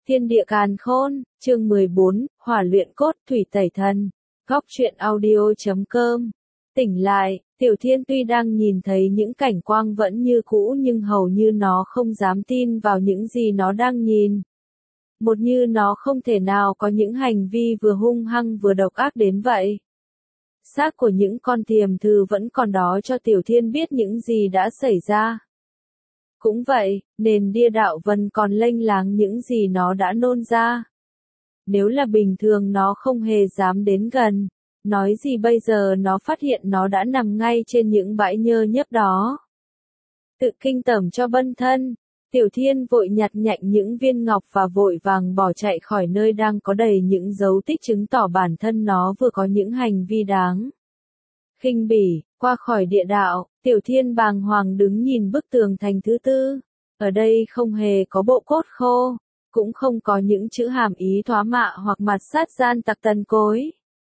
Thiên địa càn khôn, chương 14, hỏa luyện cốt thủy tẩy thần. Góc truyện audio.com. Tỉnh lại, Tiểu Thiên tuy đang nhìn thấy những cảnh quang vẫn như cũ nhưng hầu như nó không dám tin vào những gì nó đang nhìn. Một như nó không thể nào có những hành vi vừa hung hăng vừa độc ác đến vậy. Xác của những con thiềm thử vẫn còn đó cho Tiểu Thiên biết những gì đã xảy ra. Cũng vậy, nền địa đạo vẫn còn lênh láng những gì nó đã nôn ra. Nếu là bình thường nó không hề dám đến gần, nói gì bây giờ nó phát hiện nó đã nằm ngay trên những bãi nhơ nhớp đó. Tự kinh tởm cho bân thân, Tiểu Thiên vội nhặt nhạnh những viên ngọc và vội vàng bỏ chạy khỏi nơi đang có đầy những dấu tích chứng tỏ bản thân nó vừa có những hành vi đáng khinh bỉ. Qua khỏi địa đạo, Tiểu Thiên bàng hoàng đứng nhìn bức tường thành thứ tư. Ở đây không hề có bộ cốt khô, cũng không có những chữ hàm ý thoá mạ hoặc mặt sát gian tặc tần cối.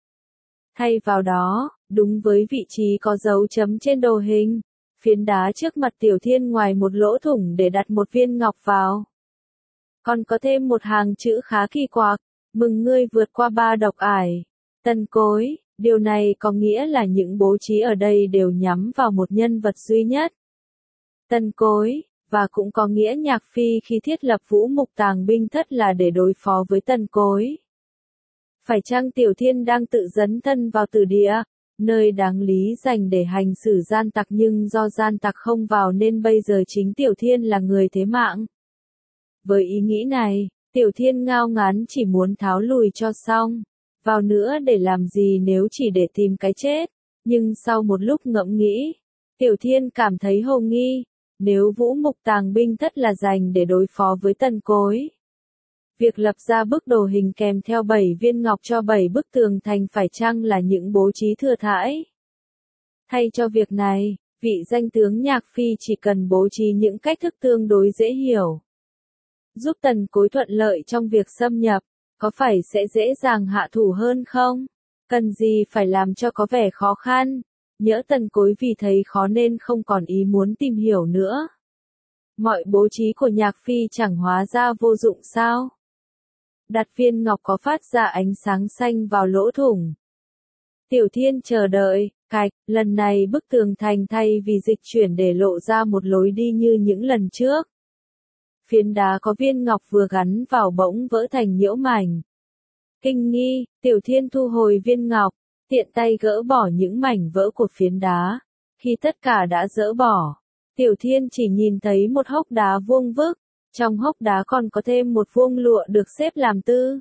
Thay vào đó, đúng với vị trí có dấu chấm trên đồ hình, phiến đá trước mặt Tiểu Thiên ngoài một lỗ thủng để đặt một viên ngọc vào. Còn có thêm một hàng chữ khá kỳ quặc, mừng ngươi vượt qua 3 độc ải, tần cối. Điều này có nghĩa là những bố trí ở đây đều nhắm vào một nhân vật duy nhất, Tần Cối, và cũng có nghĩa Nhạc Phi khi thiết lập Vũ Mục Tàng binh thất là để đối phó với Tần Cối. Phải chăng Tiểu Thiên đang tự dấn thân vào tử địa, nơi đáng lý dành để hành xử gian tặc nhưng do gian tặc không vào nên bây giờ chính Tiểu Thiên là người thế mạng? Với ý nghĩ này, Tiểu Thiên ngao ngán chỉ muốn tháo lùi cho xong. Vào nữa để làm gì nếu chỉ để tìm cái chết, nhưng sau một lúc ngẫm nghĩ, Tiểu Thiên cảm thấy hồ nghi, nếu Vũ Mục Tàng binh thất là dành để đối phó với Tần Cối. Việc lập ra bức đồ hình kèm theo 7 viên ngọc cho 7 bức tường thành phải chăng là những bố trí thừa thãi? Thay cho việc này, vị danh tướng Nhạc Phi chỉ cần bố trí những cách thức tương đối dễ hiểu, giúp Tần Cối thuận lợi trong việc xâm nhập. Có phải sẽ dễ dàng hạ thủ hơn không? Cần gì phải làm cho có vẻ khó khăn? Nhỡ Tần Cối vì thấy khó nên không còn ý muốn tìm hiểu nữa. Mọi bố trí của Nhạc Phi chẳng hóa ra vô dụng sao? Đặt viên ngọc có phát ra ánh sáng xanh vào lỗ thủng. Tiểu Thiên chờ đợi, cạch, lần này bức tường thành thay vì dịch chuyển để lộ ra một lối đi như những lần trước. Phiến đá có viên ngọc vừa gắn vào bỗng vỡ thành nhiễu mảnh. Kinh nghi, Tiểu Thiên thu hồi viên ngọc, tiện tay gỡ bỏ những mảnh vỡ của phiến đá. Khi tất cả đã dỡ bỏ, Tiểu Thiên chỉ nhìn thấy một hốc đá vuông vức, trong hốc đá còn có thêm một vuông lụa được xếp làm tư.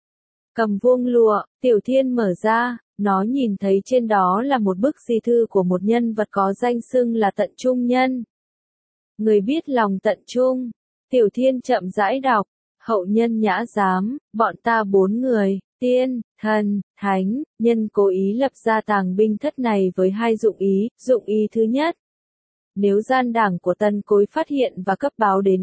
Cầm vuông lụa, Tiểu Thiên mở ra, nó nhìn thấy trên đó là một bức di thư của một nhân vật có danh xưng là Tận Trung Nhân. Người biết lòng tận trung. Tiểu Thiên chậm rãi đọc, hậu nhân Nhã Giám, bọn ta 4 người, tiên, thần, thánh, nhân cố ý lập ra tàng binh thất này với 2 dụng ý thứ nhất. Nếu gian đảng của Tần Cối phát hiện và cấp báo đến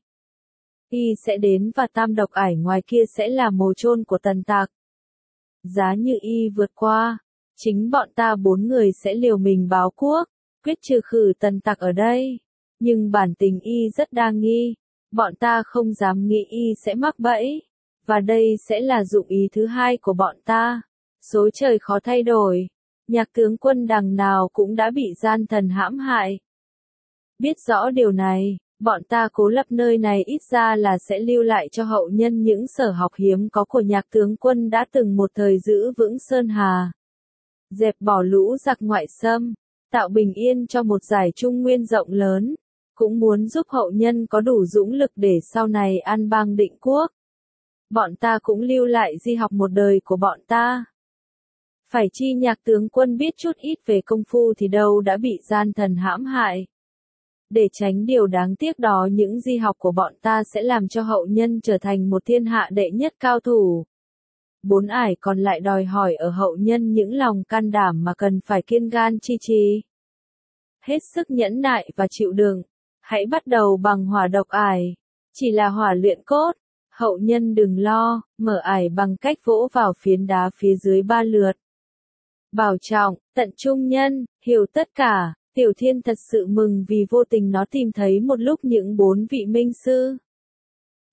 y sẽ đến và tam độc ải ngoài kia sẽ là mồ chôn của Tần tặc. Giá như y vượt qua, chính bọn ta 4 người sẽ liều mình báo quốc, quyết trừ khử Tần tặc ở đây. Nhưng bản tình y rất đa nghi. Bọn ta không dám nghĩ y sẽ mắc bẫy, và đây sẽ là dụng ý thứ hai của bọn ta. Số trời khó thay đổi, Nhạc tướng quân đằng nào cũng đã bị gian thần hãm hại. Biết rõ điều này, bọn ta cố lập nơi này ít ra là sẽ lưu lại cho hậu nhân những sở học hiếm có của Nhạc tướng quân đã từng một thời giữ vững Sơn Hà. Dẹp bỏ lũ giặc ngoại xâm, tạo bình yên cho một giải Trung Nguyên rộng lớn. Cũng muốn giúp hậu nhân có đủ dũng lực để sau này an bang định quốc. Bọn ta cũng lưu lại di học một đời của bọn ta. Phải chi Nhạc tướng quân biết chút ít về công phu thì đâu đã bị gian thần hãm hại. Để tránh điều đáng tiếc đó những di học của bọn ta sẽ làm cho hậu nhân trở thành một thiên hạ đệ nhất cao thủ. 4 ải còn lại đòi hỏi ở hậu nhân những lòng can đảm mà cần phải kiên gan chi trì. Hết sức nhẫn nại và chịu đựng. Hãy bắt đầu bằng hỏa độc ải. Chỉ là hỏa luyện cốt. Hậu nhân đừng lo, mở ải bằng cách vỗ vào phiến đá phía dưới 3 lượt. Bảo trọng, Tận Trung Nhân, hiểu tất cả. Tiểu Thiên thật sự mừng vì vô tình nó tìm thấy một lúc những 4 vị minh sư.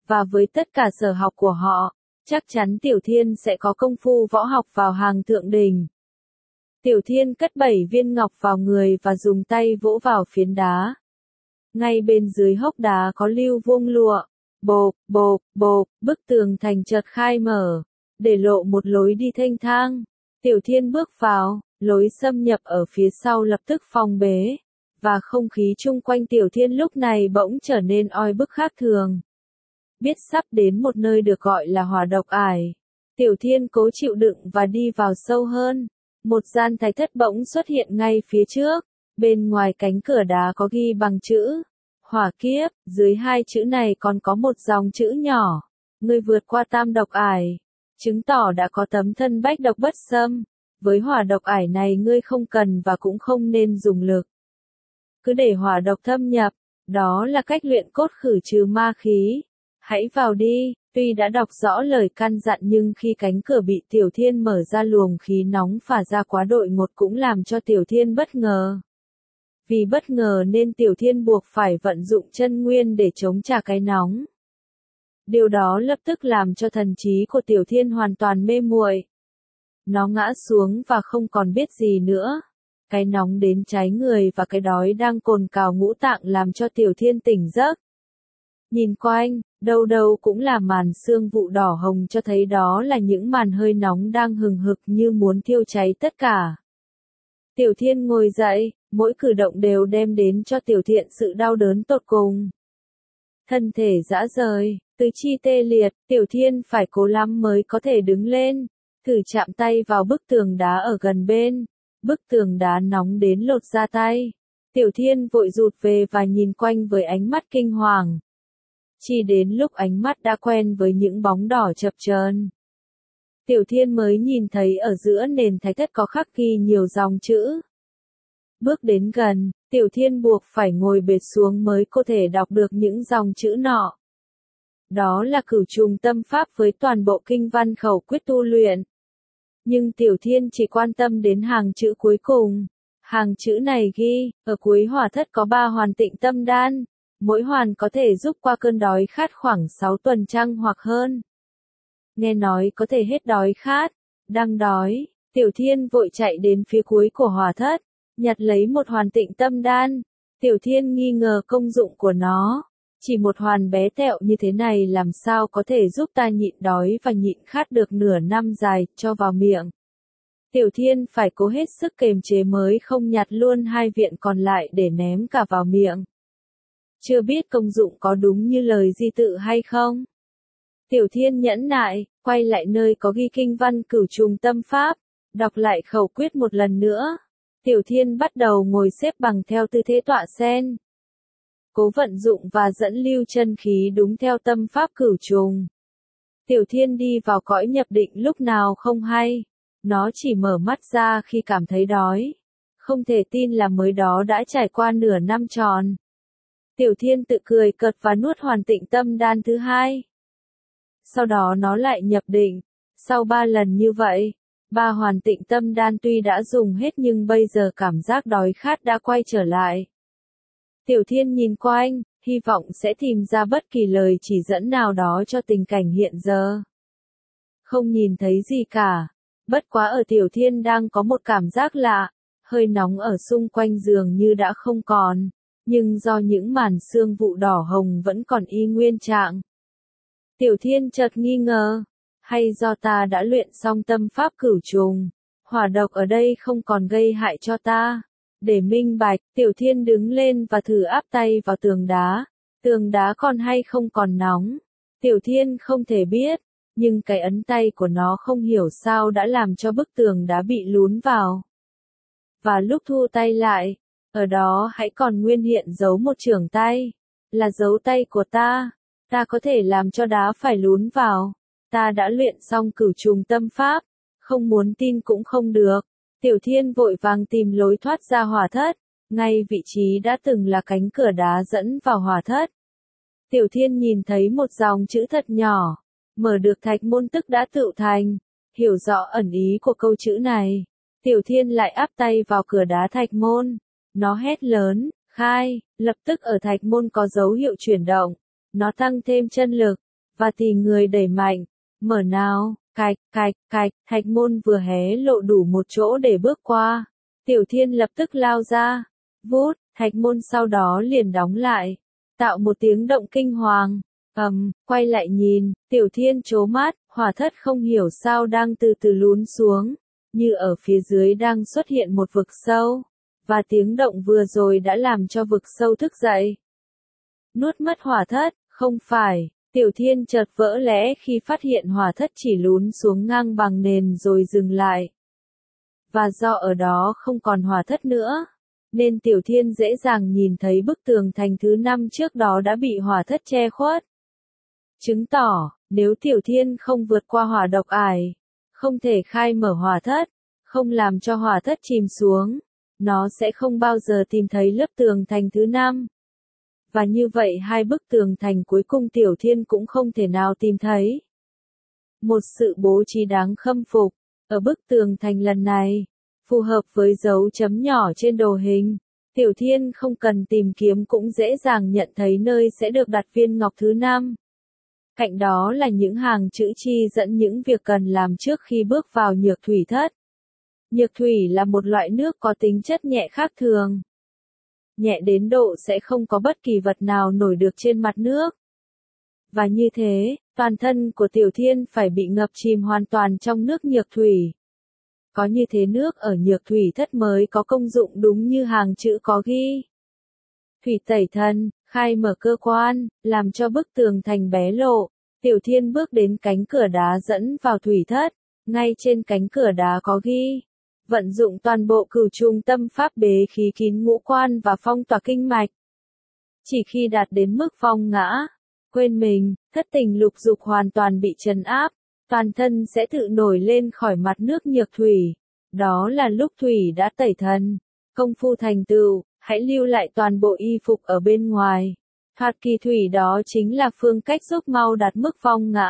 và với tất cả sở học của họ, chắc chắn Tiểu Thiên sẽ có công phu võ học vào hàng thượng đỉnh. Tiểu Thiên cất 7 viên ngọc vào người và dùng tay vỗ vào phiến đá. Ngay bên dưới hốc đá có lưu vuông lụa, bộp, bộp, bộp, bức tường thành chợt khai mở, để lộ một lối đi thênh thang. Tiểu Thiên bước vào, lối xâm nhập ở phía sau lập tức phong bế, và không khí chung quanh Tiểu Thiên lúc này bỗng trở nên oi bức khác thường. Biết sắp đến một nơi được gọi là hỏa độc ải, Tiểu Thiên cố chịu đựng và đi vào sâu hơn. Một gian thạch thất bỗng xuất hiện ngay phía trước, bên ngoài cánh cửa đá có ghi bằng chữ hỏa kiếp, dưới hai chữ này còn có một dòng chữ nhỏ, ngươi vượt qua tam độc ải, chứng tỏ đã có tấm thân bách độc bất xâm. Với hỏa độc ải này ngươi không cần và cũng không nên dùng lực. Cứ để hỏa độc thâm nhập, đó là cách luyện cốt khử trừ ma khí. Hãy vào đi. Tuy đã đọc rõ lời căn dặn nhưng khi cánh cửa bị Tiểu Thiên mở ra luồng khí nóng phả ra quá đột ngột cũng làm cho Tiểu Thiên bất ngờ. Vì bất ngờ nên Tiểu Thiên buộc phải vận dụng chân nguyên để chống trả cái nóng. Điều đó lập tức làm cho thần trí của Tiểu Thiên hoàn toàn mê muội. Nó ngã xuống và không còn biết gì nữa. Cái nóng đến cháy người và cái đói đang cồn cào ngũ tạng làm cho Tiểu Thiên tỉnh giấc. Nhìn quanh, đâu đâu cũng là màn sương vụ đỏ hồng cho thấy đó là những màn hơi nóng đang hừng hực như muốn thiêu cháy tất cả. Tiểu Thiên ngồi dậy, mỗi cử động đều đem đến cho Tiểu Thiên sự đau đớn tột cùng. Thân thể rã rời, tứ chi tê liệt, Tiểu Thiên phải cố lắm mới có thể đứng lên, thử chạm tay vào bức tường đá ở gần bên. Bức tường đá nóng đến lột da tay. Tiểu Thiên vội rụt về và nhìn quanh với ánh mắt kinh hoàng. Chỉ đến lúc ánh mắt đã quen với những bóng đỏ chập chờn, Tiểu Thiên mới nhìn thấy ở giữa nền thạch thất có khắc ghi nhiều dòng chữ. Bước đến gần, Tiểu Thiên buộc phải ngồi bệt xuống mới có thể đọc được những dòng chữ nọ. Đó là cửu trùng tâm pháp với toàn bộ kinh văn khẩu quyết tu luyện. Nhưng Tiểu Thiên chỉ quan tâm đến hàng chữ cuối cùng. Hàng chữ này ghi, ở cuối hỏa thất có 3 hoàn tịnh tâm đan. Mỗi hoàn có thể giúp qua cơn đói khát khoảng 6 tuần trăng hoặc hơn. Nghe nói có thể hết đói khát. Đang đói, Tiểu Thiên vội chạy đến phía cuối của hỏa thất, nhặt lấy một hoàn tịnh tâm đan. Tiểu Thiên nghi ngờ công dụng của nó. Chỉ một hoàn bé tẹo như thế này làm sao có thể giúp ta nhịn đói và nhịn khát được nửa năm dài, cho vào miệng. Tiểu Thiên phải cố hết sức kềm chế mới không nhặt luôn 2 viện còn lại để ném cả vào miệng. Chưa biết công dụng có đúng như lời di tự hay không. Tiểu Thiên nhẫn nại, quay lại nơi có ghi kinh văn cửu trùng tâm pháp, đọc lại khẩu quyết một lần nữa. Tiểu Thiên bắt đầu ngồi xếp bằng theo tư thế tọa sen. Cố vận dụng và dẫn lưu chân khí đúng theo tâm pháp cửu trùng. Tiểu Thiên đi vào cõi nhập định lúc nào không hay. Nó chỉ mở mắt ra khi cảm thấy đói. Không thể tin là mới đó đã trải qua nửa năm tròn. Tiểu Thiên tự cười cợt và nuốt hoàn tịnh tâm đan thứ 2. Sau đó nó lại nhập định. Sau 3 lần như vậy, 3 hoàn tịnh tâm đan tuy đã dùng hết nhưng bây giờ cảm giác đói khát đã quay trở lại. Tiểu Thiên nhìn quanh, hy vọng sẽ tìm ra bất kỳ lời chỉ dẫn nào đó cho tình cảnh hiện giờ. Không nhìn thấy gì cả. Bất quá ở Tiểu Thiên đang có một cảm giác lạ, hơi nóng ở xung quanh giường như đã không còn, nhưng do những màn sương vụ đỏ hồng vẫn còn y nguyên trạng. Tiểu Thiên chợt nghi ngờ, hay do ta đã luyện xong tâm pháp cửu trùng, hỏa độc ở đây không còn gây hại cho ta. Để minh bạch, Tiểu Thiên đứng lên và thử áp tay vào tường đá còn hay không còn nóng. Tiểu Thiên không thể biết, nhưng cái ấn tay của nó không hiểu sao đã làm cho bức tường đá bị lún vào. Và lúc thu tay lại, ở đó hãy còn nguyên hiện dấu một chưởng tay, là dấu tay của ta có thể làm cho đá phải lún vào. Ta đã luyện xong cửu trùng tâm pháp, không muốn tin cũng không được. Tiểu Thiên vội vàng tìm lối thoát ra hỏa thất, ngay vị trí đã từng là cánh cửa đá dẫn vào hỏa thất. Tiểu Thiên nhìn thấy một dòng chữ thật nhỏ, mở được thạch môn tức đã tựu thành, hiểu rõ ẩn ý của câu chữ này. Tiểu Thiên lại áp tay vào cửa đá thạch môn, nó hét lớn, khai, lập tức ở thạch môn có dấu hiệu chuyển động, nó tăng thêm chân lực, và tì người đẩy mạnh. Mở nào, cạch, cạch, cạch, thạch môn vừa hé lộ đủ một chỗ để bước qua. Tiểu Thiên lập tức lao ra. Vút, thạch môn sau đó liền đóng lại. Tạo một tiếng động kinh hoàng. Quay lại nhìn, Tiểu Thiên trố mắt, hỏa thất không hiểu sao đang từ từ lún xuống. Như ở phía dưới đang xuất hiện một vực sâu. Và tiếng động vừa rồi đã làm cho vực sâu thức dậy. Nuốt mất hỏa thất, không phải. Tiểu Thiên chợt vỡ lẽ khi phát hiện hỏa thất chỉ lún xuống ngang bằng nền rồi dừng lại. Và do ở đó không còn hỏa thất nữa, nên Tiểu Thiên dễ dàng nhìn thấy bức tường thành thứ 5 trước đó đã bị hỏa thất che khuất. Chứng tỏ, nếu Tiểu Thiên không vượt qua hỏa độc ải, không thể khai mở hỏa thất, không làm cho hỏa thất chìm xuống, nó sẽ không bao giờ tìm thấy lớp tường thành thứ 5. Và như vậy hai bức tường thành cuối cùng Tiểu Thiên cũng không thể nào tìm thấy. Một sự bố trí đáng khâm phục, ở bức tường thành lần này, phù hợp với dấu chấm nhỏ trên đồ hình, Tiểu Thiên không cần tìm kiếm cũng dễ dàng nhận thấy nơi sẽ được đặt viên ngọc thứ 5. Cạnh đó là những hàng chữ chi dẫn những việc cần làm trước khi bước vào nhược thủy thất. Nhược thủy là một loại nước có tính chất nhẹ khác thường. Nhẹ đến độ sẽ không có bất kỳ vật nào nổi được trên mặt nước. Và như thế, toàn thân của Tiểu Thiên phải bị ngập chìm hoàn toàn trong nước nhược thủy. Có như thế nước ở nhược thủy thất mới có công dụng đúng như hàng chữ có ghi. Thủy tẩy thân, khai mở cơ quan, làm cho bức tường thành bé lộ. Tiểu Thiên bước đến cánh cửa đá dẫn vào thủy thất, ngay trên cánh cửa đá có ghi. Vận dụng toàn bộ cửu trùng tâm pháp bế khí kín ngũ quan và phong tỏa kinh mạch. Chỉ khi đạt đến mức phong ngã, quên mình, thất tình lục dục hoàn toàn bị trấn áp, toàn thân sẽ tự nổi lên khỏi mặt nước nhược thủy. Đó là lúc thủy đã tẩy thân, công phu thành tựu, hãy lưu lại toàn bộ y phục ở bên ngoài. Thoạt kỳ thủy đó chính là phương cách giúp mau đạt mức phong ngã.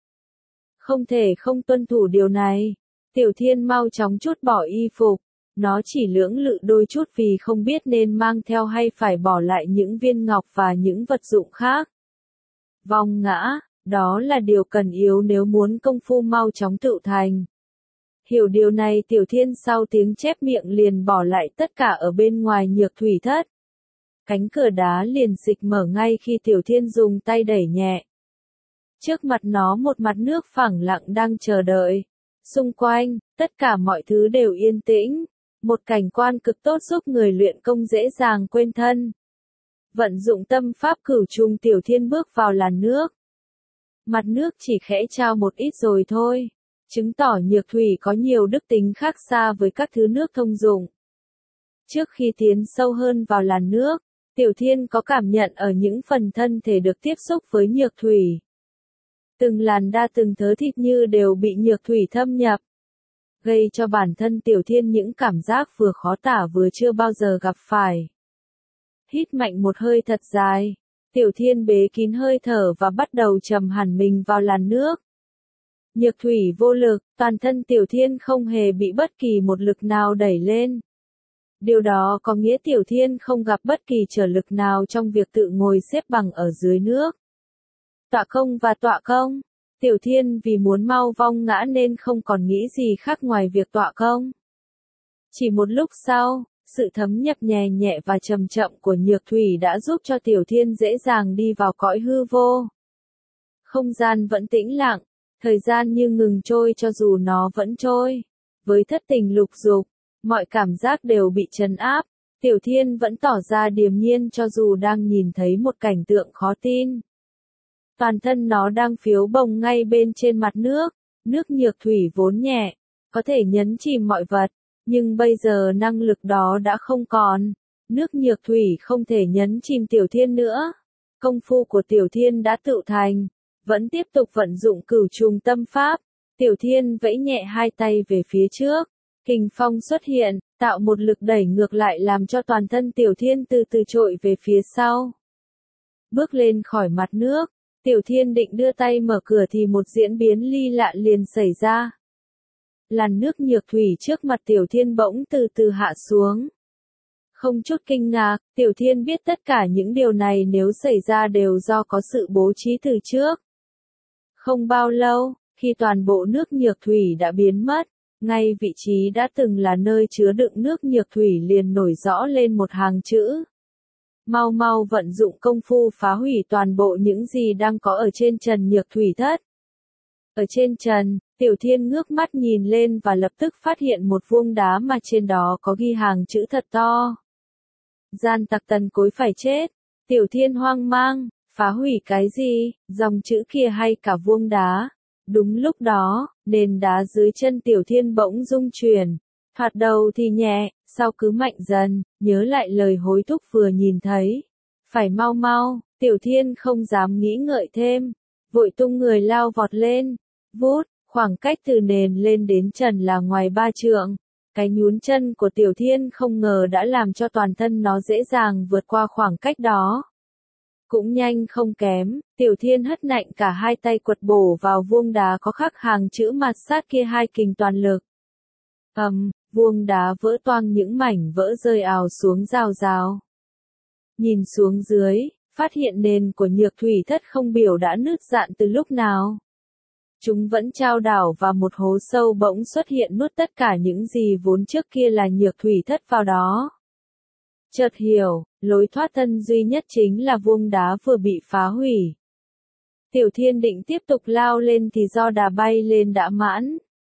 Không thể không tuân thủ điều này. Tiểu Thiên mau chóng trút bỏ y phục, nó chỉ lưỡng lự đôi chút vì không biết nên mang theo hay phải bỏ lại những viên ngọc và những vật dụng khác. Vong ngã, đó là điều cần yếu nếu muốn công phu mau chóng tựu thành. Hiểu điều này Tiểu Thiên sau tiếng chép miệng liền bỏ lại tất cả ở bên ngoài nhược thủy thất. Cánh cửa đá liền xịch mở ngay khi Tiểu Thiên dùng tay đẩy nhẹ. Trước mặt nó một mặt nước phẳng lặng đang chờ đợi. Xung quanh, tất cả mọi thứ đều yên tĩnh, một cảnh quan cực tốt giúp người luyện công dễ dàng quên thân. Vận dụng tâm pháp cửu trùng Tiểu Thiên bước vào làn nước. Mặt nước chỉ khẽ trao một ít rồi thôi, chứng tỏ nhược thủy có nhiều đức tính khác xa với các thứ nước thông dụng. Trước khi tiến sâu hơn vào làn nước, Tiểu Thiên có cảm nhận ở những phần thân thể được tiếp xúc với nhược thủy. Từng làn da từng thớ thịt như đều bị nhược thủy thâm nhập, gây cho bản thân Tiểu Thiên những cảm giác vừa khó tả vừa chưa bao giờ gặp phải. Hít mạnh một hơi thật dài, Tiểu Thiên bế kín hơi thở và bắt đầu trầm hẳn mình vào làn nước. Nhược thủy vô lực, toàn thân Tiểu Thiên không hề bị bất kỳ một lực nào đẩy lên. Điều đó có nghĩa Tiểu Thiên không gặp bất kỳ trở lực nào trong việc tự ngồi xếp bằng ở dưới nước. Tọa công và tọa công. Tiểu Thiên vì muốn mau vong ngã nên không còn nghĩ gì khác ngoài việc tọa công. Chỉ một lúc sau, sự thấm nhập nhẹ nhẹ và chậm chậm của nhược thủy đã giúp cho Tiểu Thiên dễ dàng đi vào cõi hư vô. Không gian vẫn tĩnh lặng, thời gian như ngừng trôi cho dù nó vẫn trôi. Với thất tình lục dục, mọi cảm giác đều bị trấn áp, Tiểu Thiên vẫn tỏ ra điềm nhiên cho dù đang nhìn thấy một cảnh tượng khó tin. Toàn thân nó đang phiếu bồng ngay bên trên mặt nước, nước nhược thủy vốn nhẹ, có thể nhấn chìm mọi vật, nhưng bây giờ năng lực đó đã không còn, nước nhược thủy không thể nhấn chìm Tiểu Thiên nữa. Công phu của Tiểu Thiên đã tựu thành, vẫn tiếp tục vận dụng cửu trùng tâm pháp, Tiểu Thiên vẫy nhẹ hai tay về phía trước, kình phong xuất hiện, tạo một lực đẩy ngược lại làm cho toàn thân Tiểu Thiên từ từ trội về phía sau. Bước lên khỏi mặt nước, Tiểu Thiên định đưa tay mở cửa thì một diễn biến ly lạ liền xảy ra. Làn nước nhược thủy trước mặt Tiểu Thiên bỗng từ từ hạ xuống. Không chút kinh ngạc, Tiểu Thiên biết tất cả những điều này nếu xảy ra đều do có sự bố trí từ trước. Không bao lâu, khi toàn bộ nước nhược thủy đã biến mất, ngay vị trí đã từng là nơi chứa đựng nước nhược thủy liền nổi rõ lên một hàng chữ. Mau mau vận dụng công phu phá hủy toàn bộ những gì đang có ở trên trần nhược thủy thất. Ở trên trần, Tiểu Thiên ngước mắt nhìn lên và lập tức phát hiện một vuông đá mà trên đó có ghi hàng chữ thật to. Gian tặc Tần Cối phải chết. Tiểu Thiên hoang mang, phá hủy cái gì, dòng chữ kia hay cả vuông đá. Đúng lúc đó, nền đá dưới chân Tiểu Thiên bỗng rung chuyển. Thoạt đầu thì nhẹ, sau cứ mạnh dần, nhớ lại lời hối thúc vừa nhìn thấy. Phải mau mau, Tiểu Thiên không dám nghĩ ngợi thêm. Vội tung người lao vọt lên. Vút, khoảng cách từ nền lên đến trần là ngoài 3 trượng. Cái nhún chân của Tiểu Thiên không ngờ đã làm cho toàn thân nó dễ dàng vượt qua khoảng cách đó. Cũng nhanh không kém, Tiểu Thiên hất nạnh cả hai tay quật bổ vào vuông đá có khắc hàng chữ mặt sát kia hai kình toàn lực. Vuông đá vỡ toang những mảnh vỡ rơi ào xuống rào rào. Nhìn xuống dưới, phát hiện nền của nhược thủy thất không biểu đã nứt rạn từ lúc nào. Chúng vẫn trao đảo và một hố sâu bỗng xuất hiện nuốt tất cả những gì vốn trước kia là nhược thủy thất vào đó. Chợt hiểu, lối thoát thân duy nhất chính là vuông đá vừa bị phá hủy. Tiểu Thiên định tiếp tục lao lên thì do đà bay lên đã mãn.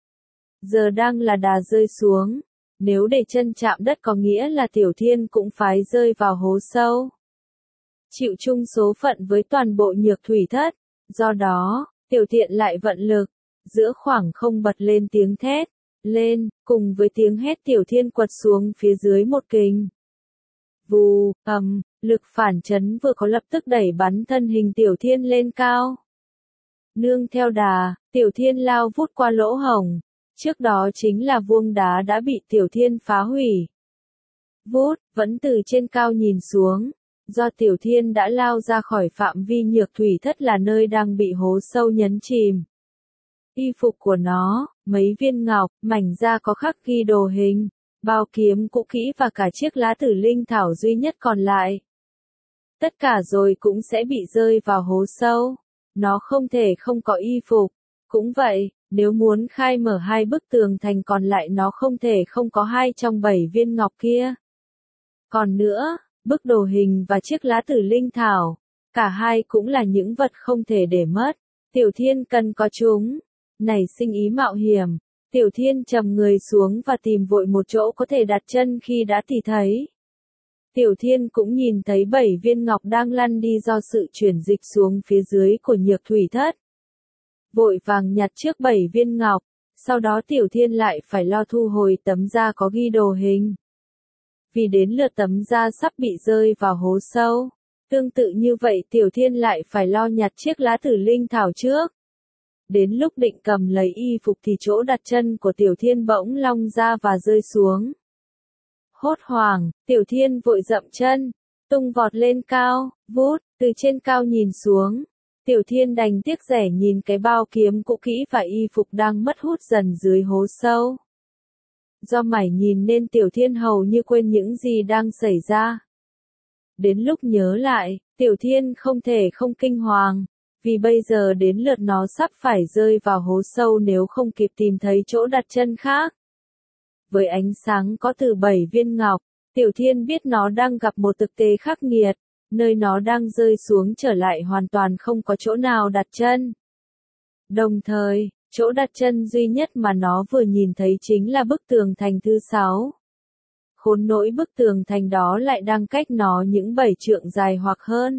Giờ đang là đà rơi xuống. Nếu để chân chạm đất có nghĩa là Tiểu Thiên cũng phải rơi vào hố sâu. Chịu chung số phận với toàn bộ nhược thủy thất. Do đó, Tiểu Thiện lại vận lực. Giữa khoảng không bật lên tiếng thét. Lên, cùng với tiếng hét Tiểu Thiên quật xuống phía dưới một kình. Vù, lực phản chấn vừa có lập tức đẩy bắn thân hình Tiểu Thiên lên cao. Nương theo đà, Tiểu Thiên lao vút qua lỗ hổng. Trước đó chính là vuông đá đã bị Tiểu Thiên phá hủy. Vút, vẫn từ trên cao nhìn xuống. Do Tiểu Thiên đã lao ra khỏi phạm vi nhược thủy thất là nơi đang bị hố sâu nhấn chìm. Y phục của nó, mấy viên ngọc, mảnh da có khắc ghi đồ hình, bao kiếm cũ kỹ và cả chiếc lá tử linh thảo duy nhất còn lại. Tất cả rồi cũng sẽ bị rơi vào hố sâu. Nó không thể không có y phục. Cũng vậy, nếu muốn khai mở hai bức tường thành còn lại nó không thể không có 2 trong 7 viên ngọc kia. Còn nữa, bức đồ hình và chiếc lá tử linh thảo, cả hai cũng là những vật không thể để mất. Tiểu Thiên cần có chúng. Nảy sinh ý mạo hiểm, Tiểu Thiên trầm người xuống và tìm vội một chỗ có thể đặt chân khi đã thì thấy. Tiểu Thiên cũng nhìn thấy 7 viên ngọc đang lăn đi do sự chuyển dịch xuống phía dưới của nhược thủy thất. Vội vàng nhặt trước 7 viên ngọc, sau đó Tiểu Thiên lại phải lo thu hồi tấm da có ghi đồ hình. Vì đến lượt tấm da sắp bị rơi vào hố sâu. Tương tự như vậy Tiểu Thiên lại phải lo nhặt chiếc lá tử linh thảo trước. Đến lúc định cầm lấy y phục thì chỗ đặt chân của Tiểu Thiên bỗng long ra và rơi xuống. Hốt hoảng, Tiểu Thiên vội dậm chân, tung vọt lên cao, vút, từ trên cao nhìn xuống. Tiểu Thiên đành tiếc rẻ nhìn cái bao kiếm cũ kỹ và y phục đang mất hút dần dưới hố sâu. Do mải nhìn nên Tiểu Thiên hầu như quên những gì đang xảy ra. Đến lúc nhớ lại, Tiểu Thiên không thể không kinh hoàng, vì bây giờ đến lượt nó sắp phải rơi vào hố sâu nếu không kịp tìm thấy chỗ đặt chân khác. Với ánh sáng có từ 7 viên ngọc, Tiểu Thiên biết nó đang gặp một thực tế khắc nghiệt, nơi nó đang rơi xuống trở lại hoàn toàn không có chỗ nào đặt chân. Đồng thời, chỗ đặt chân duy nhất mà nó vừa nhìn thấy chính là bức tường thành thứ 6. Khốn nỗi bức tường thành đó lại đang cách nó những 7 trượng dài hoặc hơn.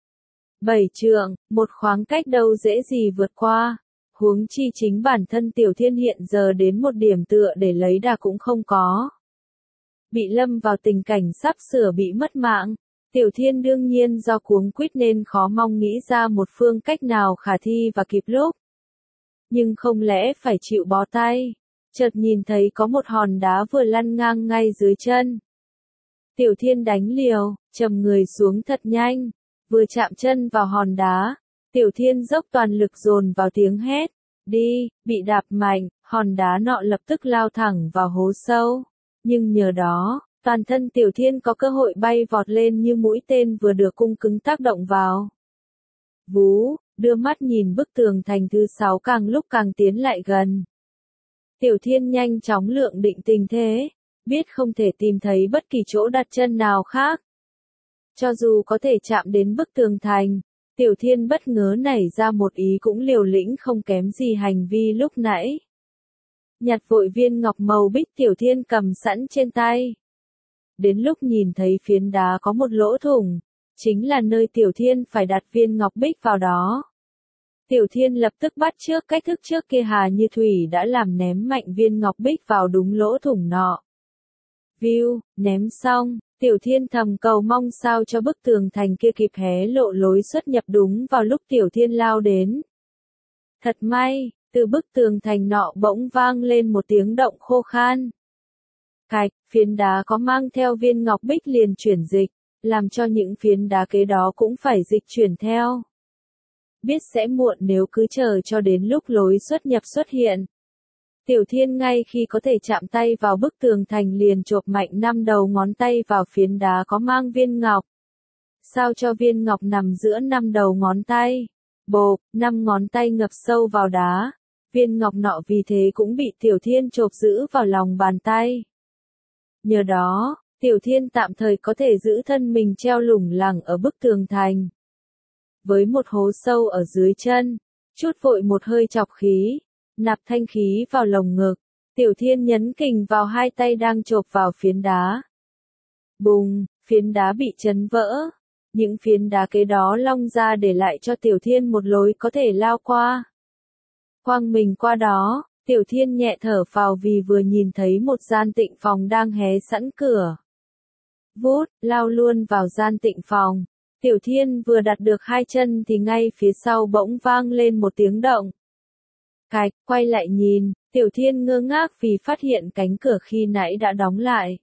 7 trượng, một khoảng cách đâu dễ gì vượt qua. Huống chi chính bản thân Tiểu Thiên hiện giờ đến một điểm tựa để lấy đà cũng không có. Bị lâm vào tình cảnh sắp sửa bị mất mạng, Tiểu Thiên đương nhiên do cuống quýt nên khó mong nghĩ ra một phương cách nào khả thi và kịp lúc. Nhưng không lẽ phải chịu bó tay. Chợt nhìn thấy có một hòn đá vừa lăn ngang ngay dưới chân. Tiểu Thiên đánh liều, trầm người xuống thật nhanh, vừa chạm chân vào hòn đá, Tiểu Thiên dốc toàn lực dồn vào tiếng hét, đi, bị đạp mạnh, hòn đá nọ lập tức lao thẳng vào hố sâu. Nhưng nhờ đó, toàn thân Tiểu Thiên có cơ hội bay vọt lên như mũi tên vừa được cung cứng tác động vào. Vú, đưa mắt nhìn bức tường thành thứ 6 càng lúc càng tiến lại gần. Tiểu Thiên nhanh chóng lượng định tình thế, biết không thể tìm thấy bất kỳ chỗ đặt chân nào khác. Cho dù có thể chạm đến bức tường thành, Tiểu Thiên bất ngờ nảy ra một ý cũng liều lĩnh không kém gì hành vi lúc nãy. Nhặt vội viên ngọc màu bích Tiểu Thiên cầm sẵn trên tay. Đến lúc nhìn thấy phiến đá có một lỗ thủng, chính là nơi Tiểu Thiên phải đặt viên ngọc bích vào đó. Tiểu Thiên lập tức bắt chước cách thức trước kia Hà Như Thủy đã làm, ném mạnh viên ngọc bích vào đúng lỗ thủng nọ. View, ném xong, Tiểu Thiên thầm cầu mong sao cho bức tường thành kia kịp hé lộ lối xuất nhập đúng vào lúc Tiểu Thiên lao đến. Thật may, từ bức tường thành nọ bỗng vang lên một tiếng động khô khan. Cạch, phiến đá có mang theo viên ngọc bích liền chuyển dịch, làm cho những phiến đá kế đó cũng phải dịch chuyển theo. Biết sẽ muộn nếu cứ chờ cho đến lúc lối xuất nhập xuất hiện. Tiểu Thiên ngay khi có thể chạm tay vào bức tường thành liền chộp mạnh 5 đầu ngón tay vào phiến đá có mang viên ngọc. Sao cho viên ngọc nằm giữa 5 đầu ngón tay. Bộp, 5 ngón tay ngập sâu vào đá. Viên ngọc nọ vì thế cũng bị Tiểu Thiên chộp giữ vào lòng bàn tay. Nhờ đó, Tiểu Thiên tạm thời có thể giữ thân mình treo lủng lẳng ở bức tường thành. Với một hố sâu ở dưới chân, chút vội một hơi chọc khí, nạp thanh khí vào lồng ngực, Tiểu Thiên nhấn kình vào hai tay đang chộp vào phiến đá. Bùng, phiến đá bị chấn vỡ. Những phiến đá kế đó long ra để lại cho Tiểu Thiên một lối có thể lao qua. Quăng mình qua đó, Tiểu Thiên nhẹ thở phào vì vừa nhìn thấy một gian tịnh phòng đang hé sẵn cửa. Vút, lao luôn vào gian tịnh phòng. Tiểu Thiên vừa đặt được hai chân thì ngay phía sau bỗng vang lên một tiếng động. Cạch, quay lại nhìn, Tiểu Thiên ngơ ngác vì phát hiện cánh cửa khi nãy đã đóng lại.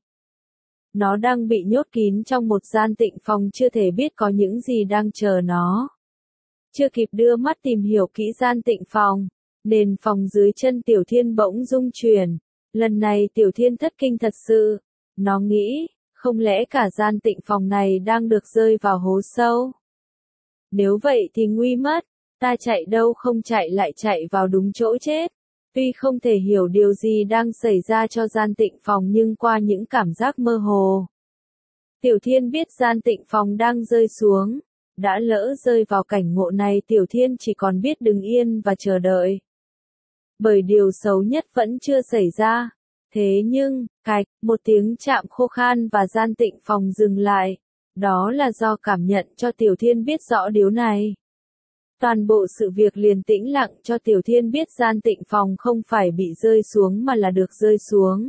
Nó đang bị nhốt kín trong một gian tịnh phòng chưa thể biết có những gì đang chờ nó. Chưa kịp đưa mắt tìm hiểu kỹ gian tịnh phòng, nền phòng dưới chân Tiểu Thiên bỗng rung chuyển. Lần này Tiểu Thiên thất kinh thật sự. Nó nghĩ, không lẽ cả gian tịnh phòng này đang được rơi vào hố sâu? Nếu vậy thì nguy mất, ta chạy đâu không chạy lại chạy vào đúng chỗ chết. Tuy không thể hiểu điều gì đang xảy ra cho gian tịnh phòng nhưng qua những cảm giác mơ hồ, Tiểu Thiên biết gian tịnh phòng đang rơi xuống. Đã lỡ rơi vào cảnh ngộ này Tiểu Thiên chỉ còn biết đứng yên và chờ đợi. Bởi điều xấu nhất vẫn chưa xảy ra. Thế nhưng, cạch, một tiếng chạm khô khan và gian tịnh phòng dừng lại. Đó là do cảm nhận cho Tiểu Thiên biết rõ điều này. Toàn bộ sự việc liền tĩnh lặng cho Tiểu Thiên biết gian tịnh phòng không phải bị rơi xuống mà là được rơi xuống.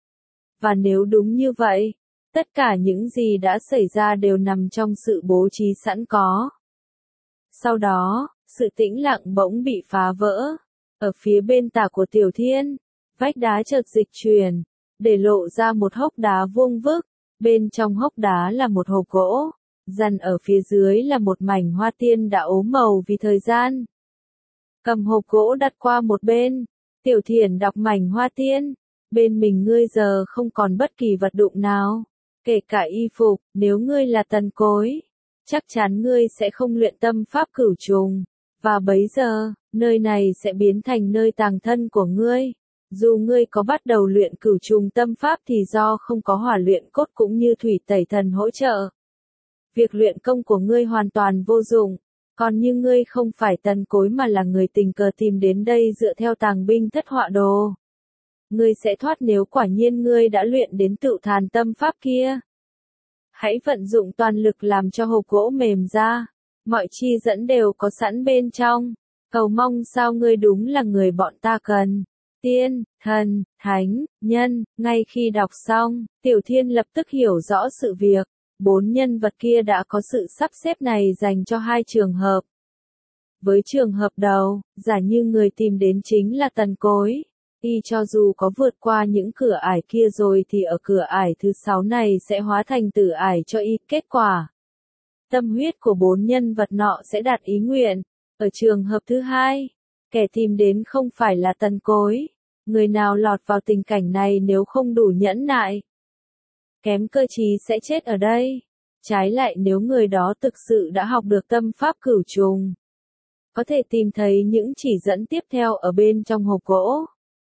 Và nếu đúng như vậy, tất cả những gì đã xảy ra đều nằm trong sự bố trí sẵn có. Sau đó, sự tĩnh lặng bỗng bị phá vỡ. Ở phía bên tả của Tiểu Thiên, vách đá chợt dịch chuyển, để lộ ra một hốc đá vuông vức. Bên trong hốc đá là một hộp gỗ, dằn ở phía dưới là một mảnh hoa tiên đã ốm màu vì thời gian. Cầm hộp gỗ đặt qua một bên, Tiểu Thiển đọc mảnh hoa tiên. Bên mình ngươi giờ không còn bất kỳ vật dụng nào, kể cả y phục. Nếu ngươi là tần cối, chắc chắn ngươi sẽ không luyện tâm pháp cửu trùng. Và bấy giờ, nơi này sẽ biến thành nơi tàng thân của ngươi. Dù ngươi có bắt đầu luyện cửu trùng tâm pháp thì do không có hỏa luyện cốt cũng như thủy tẩy thần hỗ trợ, việc luyện công của ngươi hoàn toàn vô dụng. Còn như ngươi không phải tần cối mà là người tình cờ tìm đến đây dựa theo tàng binh thất họa đồ, ngươi sẽ thoát nếu quả nhiên ngươi đã luyện đến tự thàn tâm pháp kia. Hãy vận dụng toàn lực làm cho hộp gỗ mềm ra. Mọi chi dẫn đều có sẵn bên trong. Cầu mong sao ngươi đúng là người bọn ta cần. Tiên, thần, thánh, nhân. Ngay khi đọc xong, Tiểu Thiên lập tức hiểu rõ sự việc. 4 nhân vật kia đã có sự sắp xếp này dành cho 2 trường hợp. Với trường hợp đầu, giả như người tìm đến chính là tần cối. Y cho dù có vượt qua những cửa ải kia rồi thì ở cửa ải thứ 6 này sẽ hóa thành tử ải cho y. Kết quả, tâm huyết của 4 nhân vật nọ sẽ đạt ý nguyện. Ở trường hợp thứ 2, kẻ tìm đến không phải là tần cối. Người nào lọt vào tình cảnh này nếu không đủ nhẫn nại, kém cơ trí sẽ chết ở đây. Trái lại nếu người đó thực sự đã học được tâm pháp cửu trùng, có thể tìm thấy những chỉ dẫn tiếp theo ở bên trong hộp gỗ.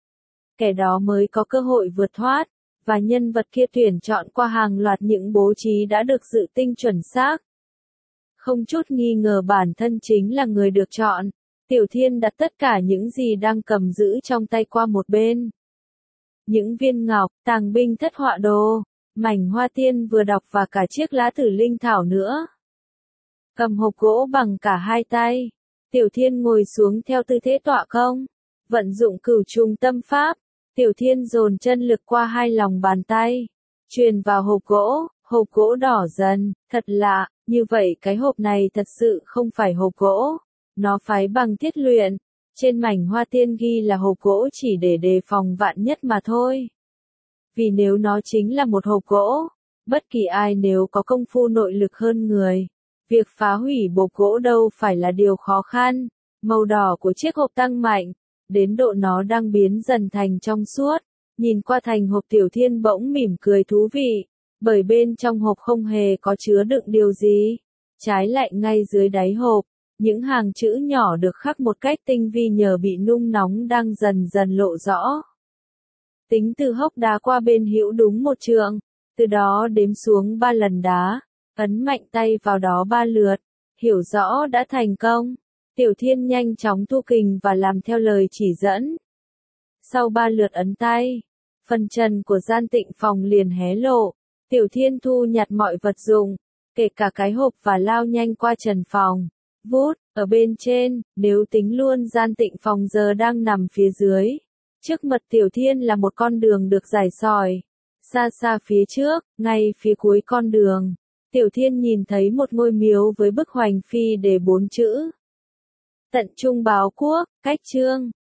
Kẻ đó mới có cơ hội vượt thoát, và nhân vật kia tuyển chọn qua hàng loạt những bố trí đã được dự tinh chuẩn xác. Không chút nghi ngờ bản thân chính là người được chọn. Tiểu Thiên đặt tất cả những gì đang cầm giữ trong tay qua một bên. Những viên ngọc, tàng binh thất họa đồ, mảnh hoa tiên vừa đọc và cả chiếc lá tử linh thảo nữa. Cầm hộp gỗ bằng cả hai tay, Tiểu Thiên ngồi xuống theo tư thế tọa công. Vận dụng cửu trùng tâm pháp, Tiểu Thiên dồn chân lực qua hai lòng bàn tay, truyền vào hộp gỗ đỏ dần, thật lạ, như vậy cái hộp này thật sự không phải hộp gỗ, nó phái bằng thiết luyện, trên mảnh hoa tiên ghi là hộp gỗ chỉ để đề phòng vạn nhất mà thôi. Vì nếu nó chính là một hộp gỗ, bất kỳ ai nếu có công phu nội lực hơn người, việc phá hủy hộp gỗ đâu phải là điều khó khăn. Màu đỏ của chiếc hộp tăng mạnh, đến độ nó đang biến dần thành trong suốt. Nhìn qua thành hộp Tiểu Thiên bỗng mỉm cười thú vị, bởi bên trong hộp không hề có chứa đựng điều gì. Trái lại ngay dưới đáy hộp, những hàng chữ nhỏ được khắc một cách tinh vi nhờ bị nung nóng đang dần dần lộ rõ. Tính từ hốc đá qua bên hữu đúng một trượng, từ đó đếm xuống 3 lần đá, ấn mạnh tay vào đó 3 lượt, hiểu rõ đã thành công. Tiểu Thiên nhanh chóng thu kình và làm theo lời chỉ dẫn. Sau 3 lượt ấn tay, phần trần của gian tịnh phòng liền hé lộ. Tiểu Thiên thu nhặt mọi vật dụng, kể cả cái hộp và lao nhanh qua trần phòng. Vút, ở bên trên, nếu tính luôn gian tịnh phòng giờ đang nằm phía dưới. Trước mặt Tiểu Thiên là một con đường được rải sỏi. Xa xa phía trước, ngay phía cuối con đường, Tiểu Thiên nhìn thấy một ngôi miếu với bức hoành phi đề 4 chữ. Tận trung báo quốc, cách chương.